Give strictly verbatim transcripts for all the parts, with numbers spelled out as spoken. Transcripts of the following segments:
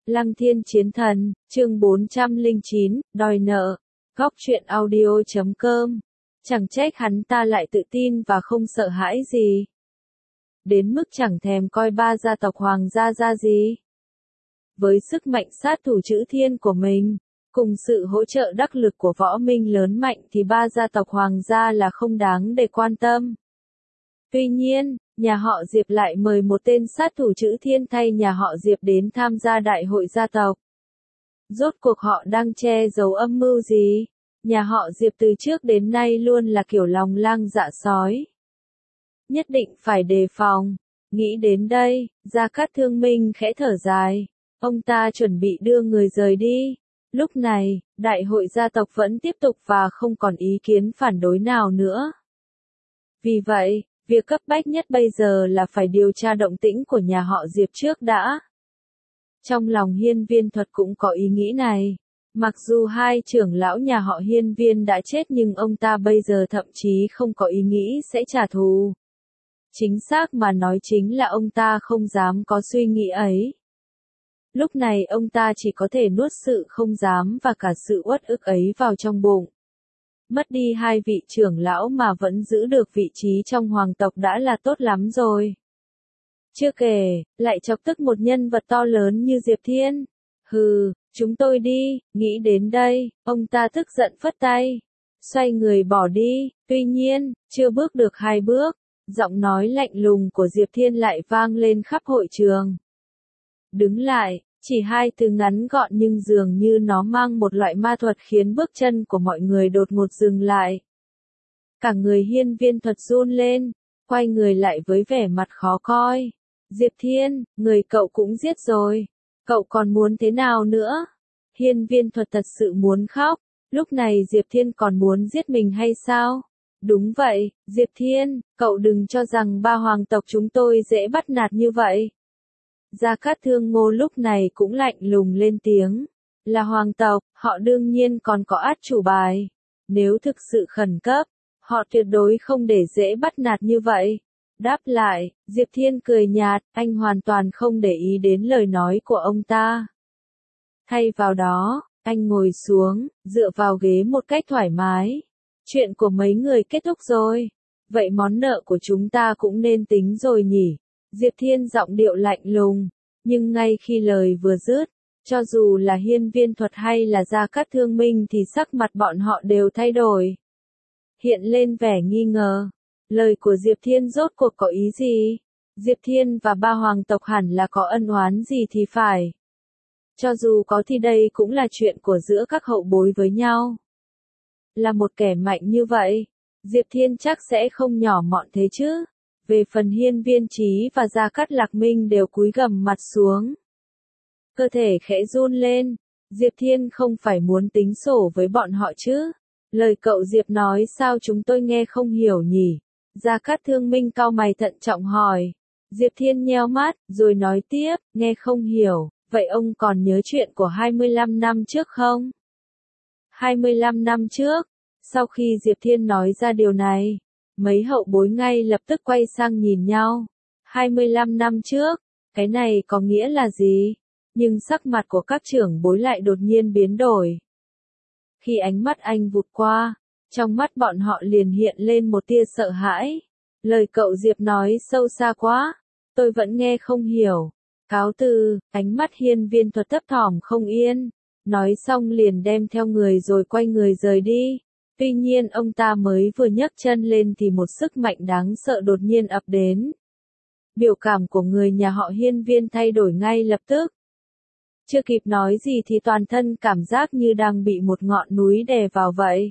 Lăng Thiên Chiến Thần, chương bốn trăm lẻ chín, đòi nợ. Góc truyện audio chấm com. Chẳng trách hắn ta lại tự tin và không sợ hãi gì. Đến mức chẳng thèm coi ba gia tộc hoàng gia ra gì. Với sức mạnh sát thủ chữ thiên của mình, cùng sự hỗ trợ đắc lực của võ minh lớn mạnh thì ba gia tộc hoàng gia là không đáng để quan tâm. Tuy nhiên, nhà họ Diệp lại mời một tên sát thủ chữ thiên thay nhà họ Diệp đến tham gia đại hội gia tộc. Rốt cuộc họ đang che giấu âm mưu gì? Nhà họ Diệp từ trước đến nay luôn là kiểu lòng lang dạ sói. Nhất định phải đề phòng. Nghĩ đến đây, Gia Cát Thương Minh khẽ thở dài. Ông ta chuẩn bị đưa người rời đi. Lúc này, đại hội gia tộc vẫn tiếp tục và không còn ý kiến phản đối nào nữa. Vì vậy, việc cấp bách nhất bây giờ là phải điều tra động tĩnh của nhà họ Diệp trước đã. Trong lòng Hiên Viên Thuật cũng có ý nghĩ này. Mặc dù hai trưởng lão nhà họ Hiên Viên đã chết nhưng ông ta bây giờ thậm chí không có ý nghĩ sẽ trả thù. Chính xác mà nói chính là ông ta không dám có suy nghĩ ấy. Lúc này ông ta chỉ có thể nuốt sự không dám và cả sự uất ức ấy vào trong bụng. Mất đi hai vị trưởng lão mà vẫn giữ được vị trí trong hoàng tộc đã là tốt lắm rồi. Chưa kể, lại chọc tức một nhân vật to lớn như Diệp Thiên. Hừ, chúng tôi đi, nghĩ đến đây, ông ta tức giận phất tay. Xoay người bỏ đi, tuy nhiên, chưa bước được hai bước, giọng nói lạnh lùng của Diệp Thiên lại vang lên khắp hội trường. Đứng lại, chỉ hai từ ngắn gọn nhưng dường như nó mang một loại ma thuật khiến bước chân của mọi người đột ngột dừng lại. Cả người Hiên Viên Thuật run lên, quay người lại với vẻ mặt khó coi. Diệp Thiên, người cậu cũng giết rồi. Cậu còn muốn thế nào nữa? Hiên Viên Thuật thật sự muốn khóc. Lúc này Diệp Thiên còn muốn giết mình hay sao? Đúng vậy, Diệp Thiên, cậu đừng cho rằng ba hoàng tộc chúng tôi dễ bắt nạt như vậy. Gia Cát Thương Ngô lúc này cũng lạnh lùng lên tiếng. Là hoàng tộc, họ đương nhiên còn có át chủ bài. Nếu thực sự khẩn cấp, họ tuyệt đối không để dễ bắt nạt như vậy. Đáp lại, Diệp Thiên cười nhạt, anh hoàn toàn không để ý đến lời nói của ông ta. Thay vào đó, anh ngồi xuống, dựa vào ghế một cách thoải mái. Chuyện của mấy người kết thúc rồi. Vậy món nợ của chúng ta cũng nên tính rồi nhỉ? Diệp Thiên giọng điệu lạnh lùng. Nhưng ngay khi lời vừa dứt, cho dù là Hiên Viên Thuật hay là Gia Cát Thương Minh thì sắc mặt bọn họ đều thay đổi. Hiện lên vẻ nghi ngờ. Lời của Diệp Thiên rốt cuộc có ý gì? Diệp Thiên và ba hoàng tộc hẳn là có ân oán gì thì phải. Cho dù có thì đây cũng là chuyện của giữa các hậu bối với nhau. Là một kẻ mạnh như vậy, Diệp Thiên chắc sẽ không nhỏ mọn thế chứ. Về phần Hiên Viên Chí và Gia Cát Lạc Minh đều cúi gằm mặt xuống. Cơ thể khẽ run lên, Diệp Thiên không phải muốn tính sổ với bọn họ chứ. Lời cậu Diệp nói sao chúng tôi nghe không hiểu nhỉ? Gia Cát Thương Minh cau mày thận trọng hỏi. Diệp Thiên nheo mắt, rồi nói tiếp, nghe không hiểu, vậy ông còn nhớ chuyện của hai mươi lăm năm trước không? hai mươi lăm năm trước, sau khi Diệp Thiên nói ra điều này, mấy hậu bối ngay lập tức quay sang nhìn nhau. hai mươi lăm năm trước, cái này có nghĩa là gì? Nhưng sắc mặt của các trưởng bối lại đột nhiên biến đổi. Khi ánh mắt anh vụt qua, trong mắt bọn họ liền hiện lên một tia sợ hãi. Lời cậu Diệp nói sâu xa quá, tôi vẫn nghe không hiểu. Cáo từ, ánh mắt Hiên Viên Thuật thấp thỏm không yên. Nói xong liền đem theo người rồi quay người rời đi. Tuy nhiên ông ta mới vừa nhấc chân lên thì một sức mạnh đáng sợ đột nhiên ập đến. Biểu cảm của người nhà họ Hiên Viên thay đổi ngay lập tức. Chưa kịp nói gì thì toàn thân cảm giác như đang bị một ngọn núi đè vào vậy.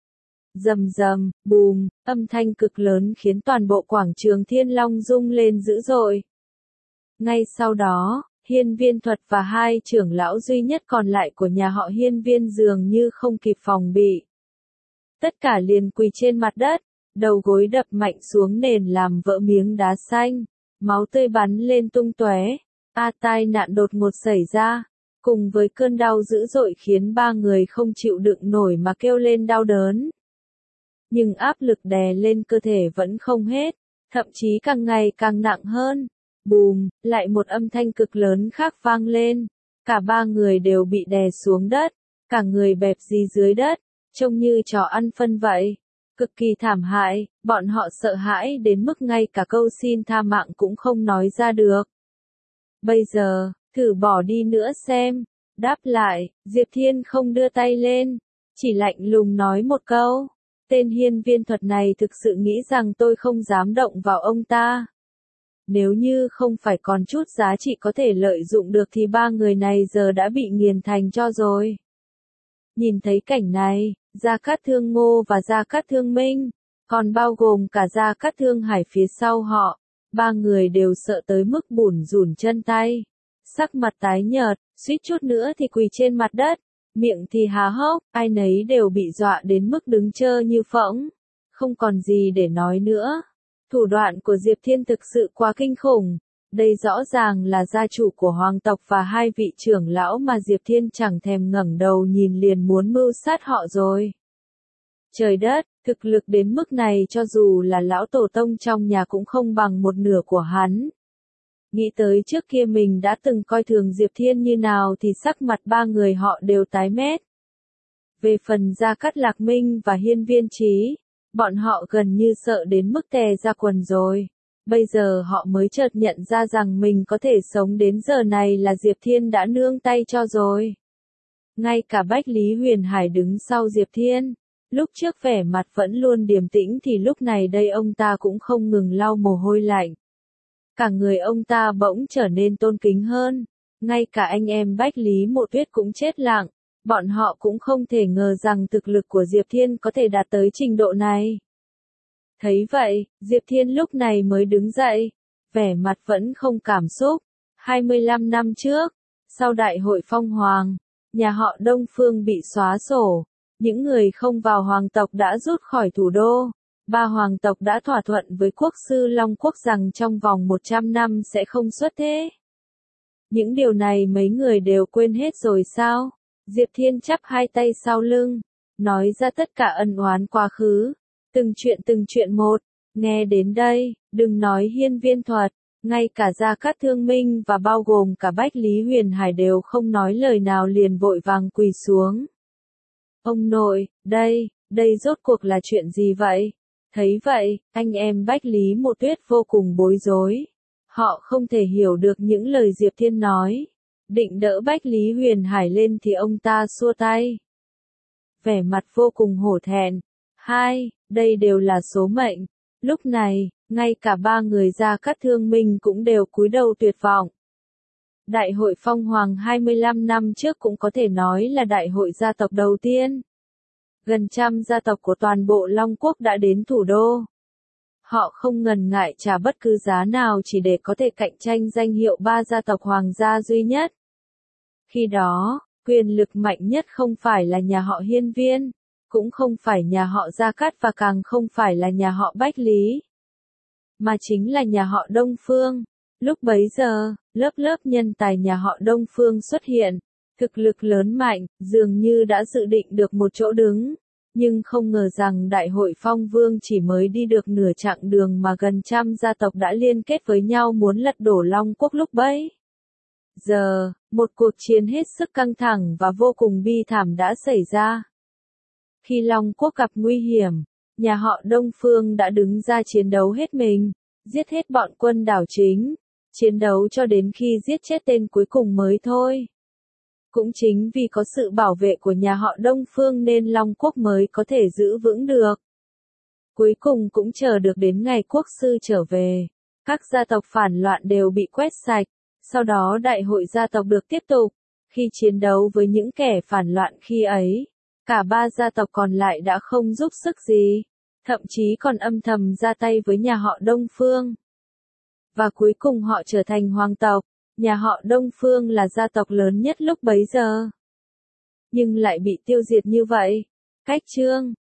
Rầm rầm, bùm, âm thanh cực lớn khiến toàn bộ quảng trường Thiên Long rung lên dữ dội. Ngay sau đó, Hiên Viên Thuật và hai trưởng lão duy nhất còn lại của nhà họ Hiên Viên dường như không kịp phòng bị. Tất cả liền quỳ trên mặt đất, đầu gối đập mạnh xuống nền làm vỡ miếng đá xanh, máu tươi bắn lên tung tóe. A tai nạn đột ngột xảy ra, cùng với cơn đau dữ dội khiến ba người không chịu đựng nổi mà kêu lên đau đớn. Nhưng áp lực đè lên cơ thể vẫn không hết, thậm chí càng ngày càng nặng hơn. Bùm, lại một âm thanh cực lớn khác vang lên. Cả ba người đều bị đè xuống đất, cả người bẹp dí dưới đất, trông như chó ăn phân vậy. Cực kỳ thảm hại, bọn họ sợ hãi đến mức ngay cả câu xin tha mạng cũng không nói ra được. Bây giờ, thử bỏ đi nữa xem. Đáp lại, Diệp Thiên không đưa tay lên, chỉ lạnh lùng nói một câu. Tên hiên viên thuật này thực sự nghĩ rằng tôi không dám động vào ông ta. Nếu như không phải còn chút giá trị có thể lợi dụng được thì ba người này giờ đã bị nghiền thành cho rồi. Nhìn thấy cảnh này, Gia Cát Thương Ngô và Gia Cát Thương Minh, còn bao gồm cả Gia Cát Thương Hải phía sau họ, ba người đều sợ tới mức bủn rủn chân tay. Sắc mặt tái nhợt, suýt chút nữa thì quỳ trên mặt đất, miệng thì há hốc, ai nấy đều bị dọa đến mức đứng trơ như phỗng, không còn gì để nói nữa. Thủ đoạn của Diệp Thiên thực sự quá kinh khủng, đây rõ ràng là gia chủ của hoàng tộc và hai vị trưởng lão mà Diệp Thiên chẳng thèm ngẩng đầu nhìn liền muốn mưu sát họ rồi. Trời đất, thực lực đến mức này cho dù là lão tổ tông trong nhà cũng không bằng một nửa của hắn. Nghĩ tới trước kia mình đã từng coi thường Diệp Thiên như nào thì sắc mặt ba người họ đều tái mét. Về phần Gia Cát Lạc Minh và Hiên Viên Chí, bọn họ gần như sợ đến mức tè ra quần rồi. Bây giờ họ mới chợt nhận ra rằng mình có thể sống đến giờ này là Diệp Thiên đã nương tay cho rồi. Ngay cả Bách Lý Huyền Hải đứng sau Diệp Thiên, lúc trước vẻ mặt vẫn luôn điềm tĩnh thì lúc này đây ông ta cũng không ngừng lau mồ hôi lạnh. Cả người ông ta bỗng trở nên tôn kính hơn, ngay cả anh em Bách Lý Mộ Tuyết cũng chết lặng, bọn họ cũng không thể ngờ rằng thực lực của Diệp Thiên có thể đạt tới trình độ này. Thấy vậy, Diệp Thiên lúc này mới đứng dậy, vẻ mặt vẫn không cảm xúc. hai mươi lăm năm trước, sau đại hội phong hoàng, nhà họ Đông Phương bị xóa sổ, những người không vào hoàng tộc đã rút khỏi thủ đô. Ba hoàng tộc đã thỏa thuận với quốc sư Long Quốc rằng trong vòng một trăm năm sẽ không xuất thế. Những điều này mấy người đều quên hết rồi sao? Diệp Thiên chắp hai tay sau lưng, nói ra tất cả ân oán quá khứ, từng chuyện từng chuyện một. Nghe đến đây, đừng nói Hiên Viên Thuật, ngay cả Gia Cát Thương Minh và bao gồm cả Bách Lý Huyền Hải đều không nói lời nào liền vội vàng quỳ xuống. Ông nội, đây, đây rốt cuộc là chuyện gì vậy? Thấy vậy, anh em Bách Lý Mộ Tuyết vô cùng bối rối. Họ không thể hiểu được những lời Diệp Thiên nói. Định đỡ Bách Lý Huyền Hải lên thì ông ta xua tay. Vẻ mặt vô cùng hổ thẹn. Hai, đây đều là số mệnh. Lúc này, ngay cả ba người Gia Cát Thương Minh cũng đều cúi đầu tuyệt vọng. Đại hội phong hoàng hai mươi lăm năm trước cũng có thể nói là đại hội gia tộc đầu tiên. Gần trăm gia tộc của toàn bộ Long Quốc đã đến thủ đô. Họ không ngần ngại trả bất cứ giá nào chỉ để có thể cạnh tranh danh hiệu ba gia tộc hoàng gia duy nhất. Khi đó, quyền lực mạnh nhất không phải là nhà họ Hiên Viên, cũng không phải nhà họ Gia Cát và càng không phải là nhà họ Bách Lý, mà chính là nhà họ Đông Phương. Lúc bấy giờ, lớp lớp nhân tài nhà họ Đông Phương xuất hiện, thực lực lớn mạnh, dường như đã dự định được một chỗ đứng, nhưng không ngờ rằng Đại hội Phong Vương chỉ mới đi được nửa chặng đường mà gần trăm gia tộc đã liên kết với nhau muốn lật đổ Long Quốc lúc bấy. Giờ, một cuộc chiến hết sức căng thẳng và vô cùng bi thảm đã xảy ra. Khi Long Quốc gặp nguy hiểm, nhà họ Đông Phương đã đứng ra chiến đấu hết mình, giết hết bọn quân đảo chính, chiến đấu cho đến khi giết chết tên cuối cùng mới thôi. Cũng chính vì có sự bảo vệ của nhà họ Đông Phương nên Long Quốc mới có thể giữ vững được. Cuối cùng cũng chờ được đến ngày quốc sư trở về, các gia tộc phản loạn đều bị quét sạch, sau đó đại hội gia tộc được tiếp tục. Khi chiến đấu với những kẻ phản loạn khi ấy, cả ba gia tộc còn lại đã không giúp sức gì, thậm chí còn âm thầm ra tay với nhà họ Đông Phương. Và cuối cùng họ trở thành hoàng tộc, nhà họ Đông Phương là gia tộc lớn nhất lúc bấy giờ. Nhưng lại bị tiêu diệt như vậy. Cách chương